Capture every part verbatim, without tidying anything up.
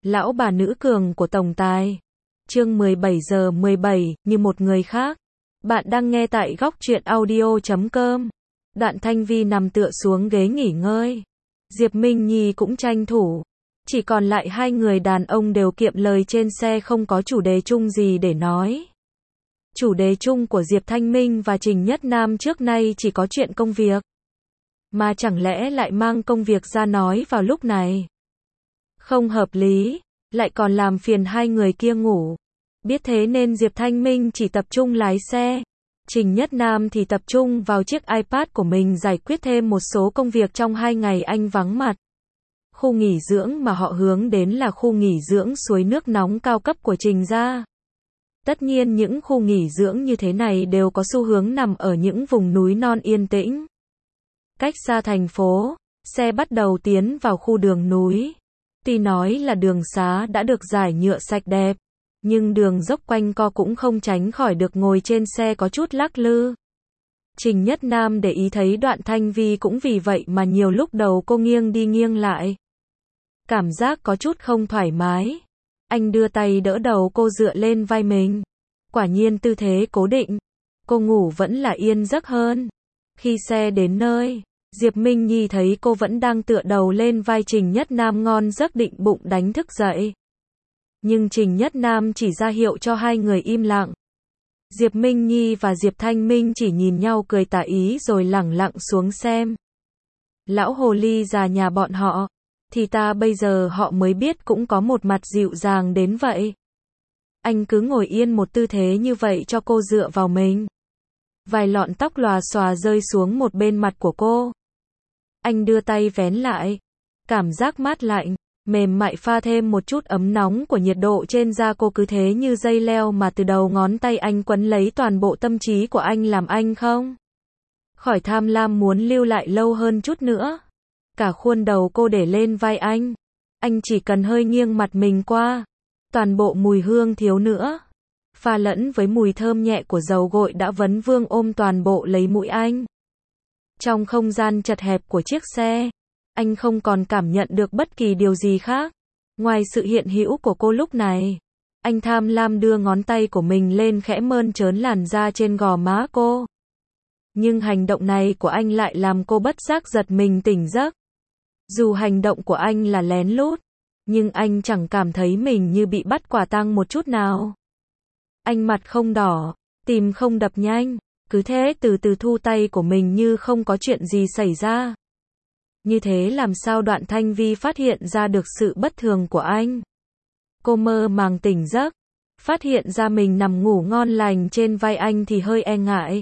Lão bà nữ cường của tổng tài. Chương mười bảy giờ mười bảy, như một người khác. Bạn đang nghe tại góc truyện audio chấm com. Đoạn Thanh Vi nằm tựa xuống ghế nghỉ ngơi. Diệp Minh Nhi cũng tranh thủ. Chỉ còn lại hai người đàn ông đều kiệm lời trên xe, không có chủ đề chung gì để nói. Chủ đề chung của Diệp Thanh Minh và Trình Nhất Nam trước nay chỉ có chuyện công việc. Mà chẳng lẽ lại mang công việc ra nói vào lúc này? Không hợp lý, lại còn làm phiền hai người kia ngủ. Biết thế nên Diệp Thanh Minh chỉ tập trung lái xe. Trình Nhất Nam thì tập trung vào chiếc iPad của mình giải quyết thêm một số công việc trong hai ngày anh vắng mặt. Khu nghỉ dưỡng mà họ hướng đến là khu nghỉ dưỡng suối nước nóng cao cấp của Trình gia. Tất nhiên những khu nghỉ dưỡng như thế này đều có xu hướng nằm ở những vùng núi non yên tĩnh. Cách xa thành phố, xe bắt đầu tiến vào khu đường núi. Tuy nói là đường xá đã được rải nhựa sạch đẹp, nhưng đường dốc quanh co cũng không tránh khỏi được ngồi trên xe có chút lắc lư. Trình Nhất Nam để ý thấy Đoạn Thanh Vi cũng vì vậy mà nhiều lúc đầu cô nghiêng đi nghiêng lại. Cảm giác có chút không thoải mái. Anh đưa tay đỡ đầu cô dựa lên vai mình. Quả nhiên tư thế cố định. Cô ngủ vẫn là yên giấc hơn. Khi xe đến nơi, Diệp Minh Nhi thấy cô vẫn đang tựa đầu lên vai Trình Nhất Nam ngon giấc, định bụng đánh thức dậy. Nhưng Trình Nhất Nam chỉ ra hiệu cho hai người im lặng. Diệp Minh Nhi và Diệp Thanh Minh chỉ nhìn nhau cười tà ý rồi lẳng lặng xuống xem. Lão hồ ly già nhà bọn họ, thì ta bây giờ họ mới biết cũng có một mặt dịu dàng đến vậy. Anh cứ ngồi yên một tư thế như vậy cho cô dựa vào mình. Vài lọn tóc lòa xòa rơi xuống một bên mặt của cô. Anh đưa tay vén lại. Cảm giác mát lạnh, mềm mại pha thêm một chút ấm nóng của nhiệt độ trên da cô cứ thế như dây leo mà từ đầu ngón tay anh quấn lấy toàn bộ tâm trí của anh, làm anh không khỏi tham lam muốn lưu lại lâu hơn chút nữa. Cả khuôn đầu cô để lên vai anh. Anh chỉ cần hơi nghiêng mặt mình qua. Toàn bộ mùi hương thiếu nữa, pha lẫn với mùi thơm nhẹ của dầu gội đã vấn vương ôm toàn bộ lấy mũi anh. Trong không gian chật hẹp của chiếc xe, anh không còn cảm nhận được bất kỳ điều gì khác ngoài sự hiện hữu của cô lúc này. Anh tham lam đưa ngón tay của mình lên khẽ mơn trớn làn da trên gò má cô. Nhưng hành động này của anh lại làm cô bất giác giật mình tỉnh giấc. Dù hành động của anh là lén lút, nhưng anh chẳng cảm thấy mình như bị bắt quả tang một chút nào. Anh mặt không đỏ, tim không đập nhanh, cứ thế từ từ thu tay của mình như không có chuyện gì xảy ra. Như thế làm sao Đoạn Thanh Vi phát hiện ra được sự bất thường của anh. Cô mơ màng tỉnh giấc, phát hiện ra mình nằm ngủ ngon lành trên vai anh thì hơi e ngại.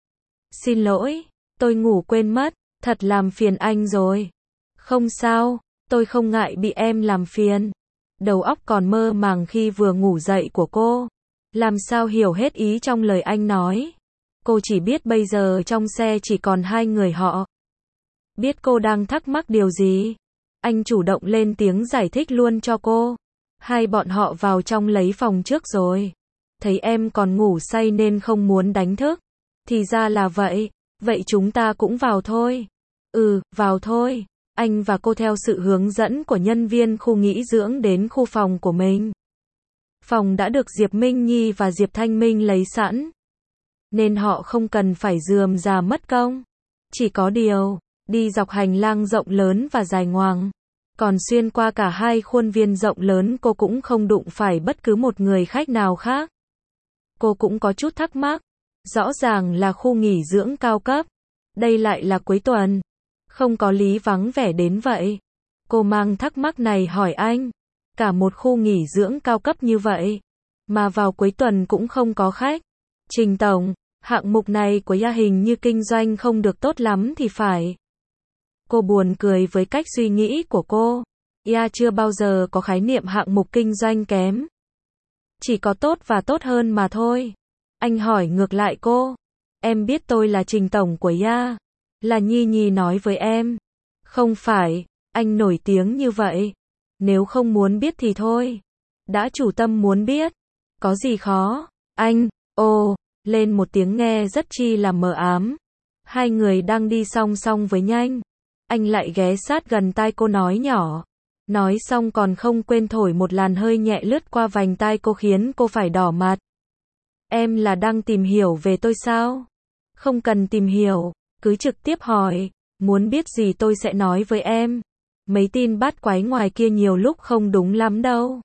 Xin lỗi, tôi ngủ quên mất, thật làm phiền anh rồi. Không sao, tôi không ngại bị em làm phiền. Đầu óc còn mơ màng khi vừa ngủ dậy của cô, làm sao hiểu hết ý trong lời anh nói. Cô chỉ biết bây giờ trong xe chỉ còn hai người họ. Biết cô đang thắc mắc điều gì, anh chủ động lên tiếng giải thích luôn cho cô. Hai bọn họ vào trong lấy phòng trước rồi. Thấy em còn ngủ say nên không muốn đánh thức. Thì ra là vậy, vậy chúng ta cũng vào thôi. Ừ, vào thôi. Anh và cô theo sự hướng dẫn của nhân viên khu nghỉ dưỡng đến khu phòng của mình. Phòng đã được Diệp Minh Nhi và Diệp Thanh Minh lấy sẵn, nên họ không cần phải rườm rà mất công. Chỉ có điều, đi dọc hành lang rộng lớn và dài ngoằng, còn xuyên qua cả hai khuôn viên rộng lớn, cô cũng không đụng phải bất cứ một người khách nào khác. Cô cũng có chút thắc mắc. Rõ ràng là khu nghỉ dưỡng cao cấp, đây lại là cuối tuần. Không có lý vắng vẻ đến vậy. Cô mang thắc mắc này hỏi anh. Cả một khu nghỉ dưỡng cao cấp như vậy, mà vào cuối tuần cũng không có khách. Trình tổng, hạng mục này của Ya hình như kinh doanh không được tốt lắm thì phải. Cô buồn cười với cách suy nghĩ của cô. Ya chưa bao giờ có khái niệm hạng mục kinh doanh kém. Chỉ có tốt và tốt hơn mà thôi. Anh hỏi ngược lại cô. Em biết tôi là Trình tổng của Ya. Là Nhi Nhi nói với em. Không phải, anh nổi tiếng như vậy. Nếu không muốn biết thì thôi. Đã chủ tâm muốn biết. Có gì khó. Anh, ồ, lên một tiếng nghe rất chi là mờ ám. Hai người đang đi song song với nhanh. Anh lại ghé sát gần tai cô nói nhỏ. Nói xong còn không quên thổi một làn hơi nhẹ lướt qua vành tai cô khiến cô phải đỏ mặt. Em là đang tìm hiểu về tôi sao? Không cần tìm hiểu, cứ trực tiếp hỏi, muốn biết gì tôi sẽ nói với em. Mấy tin bát quái ngoài kia nhiều lúc không đúng lắm đâu.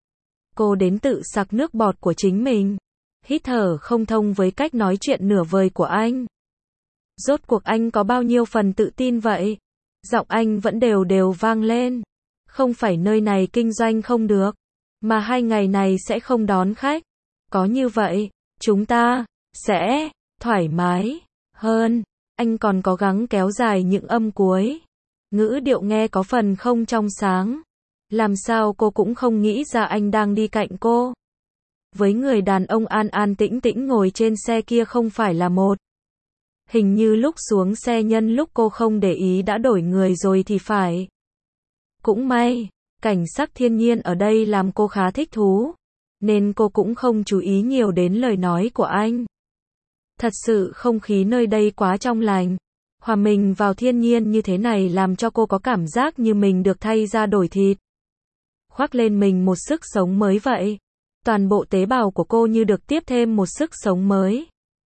Cô đến tự sặc nước bọt của chính mình. Hít thở không thông với cách nói chuyện nửa vời của anh. Rốt cuộc anh có bao nhiêu phần tự tin vậy? Giọng anh vẫn đều đều vang lên. Không phải nơi này kinh doanh không được, mà hai ngày này sẽ không đón khách. Có như vậy, chúng ta sẽ thoải mái hơn. Anh còn cố gắng kéo dài những âm cuối. Ngữ điệu nghe có phần không trong sáng. Làm sao cô cũng không nghĩ ra anh đang đi cạnh cô. Với người đàn ông an an tĩnh tĩnh ngồi trên xe kia không phải là một. Hình như lúc xuống xe nhân lúc cô không để ý đã đổi người rồi thì phải. Cũng may, cảnh sắc thiên nhiên ở đây làm cô khá thích thú, nên cô cũng không chú ý nhiều đến lời nói của anh. Thật sự không khí nơi đây quá trong lành. Hòa mình vào thiên nhiên như thế này làm cho cô có cảm giác như mình được thay da đổi thịt. Khoác lên mình một sức sống mới vậy. Toàn bộ tế bào của cô như được tiếp thêm một sức sống mới.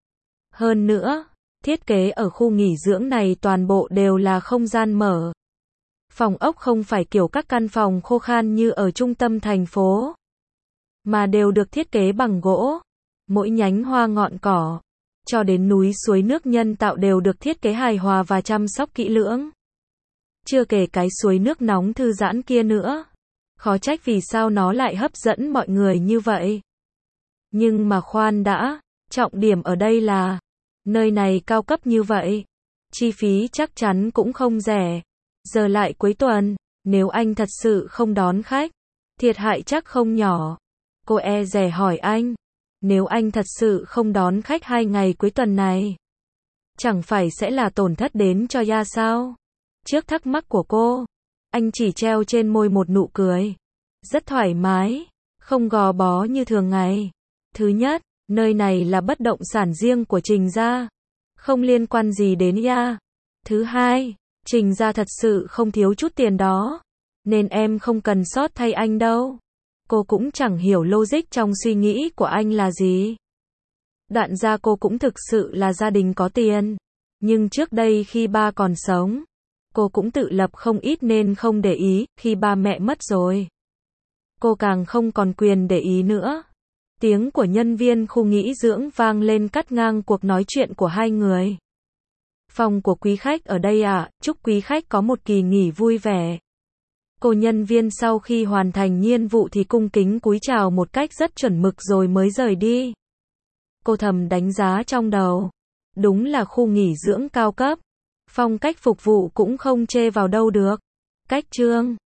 Hơn nữa, thiết kế ở khu nghỉ dưỡng này toàn bộ đều là không gian mở. Phòng ốc không phải kiểu các căn phòng khô khan như ở trung tâm thành phố, mà đều được thiết kế bằng gỗ. Mỗi nhánh hoa ngọn cỏ, cho đến núi suối nước nhân tạo đều được thiết kế hài hòa và chăm sóc kỹ lưỡng. Chưa kể cái suối nước nóng thư giãn kia nữa. Khó trách vì sao nó lại hấp dẫn mọi người như vậy. Nhưng mà khoan đã, trọng điểm ở đây là, nơi này cao cấp như vậy, chi phí chắc chắn cũng không rẻ. Giờ lại cuối tuần, nếu anh thật sự không đón khách, thiệt hại chắc không nhỏ. Cô e dè hỏi anh, nếu anh thật sự không đón khách hai ngày cuối tuần này, chẳng phải sẽ là tổn thất đến cho Ya sao? Trước thắc mắc của cô, anh chỉ treo trên môi một nụ cười. Rất thoải mái, không gò bó như thường ngày. Thứ nhất, nơi này là bất động sản riêng của Trình gia, không liên quan gì đến Ya. Thứ hai, Trình gia thật sự không thiếu chút tiền đó, nên em không cần sót thay anh đâu. Cô cũng chẳng hiểu logic trong suy nghĩ của anh là gì. Đoạn ra cô cũng thực sự là gia đình có tiền, nhưng trước đây khi ba còn sống, cô cũng tự lập không ít nên không để ý, khi ba mẹ mất rồi, cô càng không còn quyền để ý nữa. Tiếng của nhân viên khu nghỉ dưỡng vang lên cắt ngang cuộc nói chuyện của hai người. Phòng của quý khách ở đây ạ, à, chúc quý khách có một kỳ nghỉ vui vẻ. Cô nhân viên sau khi hoàn thành nhiệm vụ thì cung kính cúi chào một cách rất chuẩn mực rồi mới rời đi. Cô thầm đánh giá trong đầu. Đúng là khu nghỉ dưỡng cao cấp. Phong cách phục vụ cũng không chê vào đâu được. Cách trương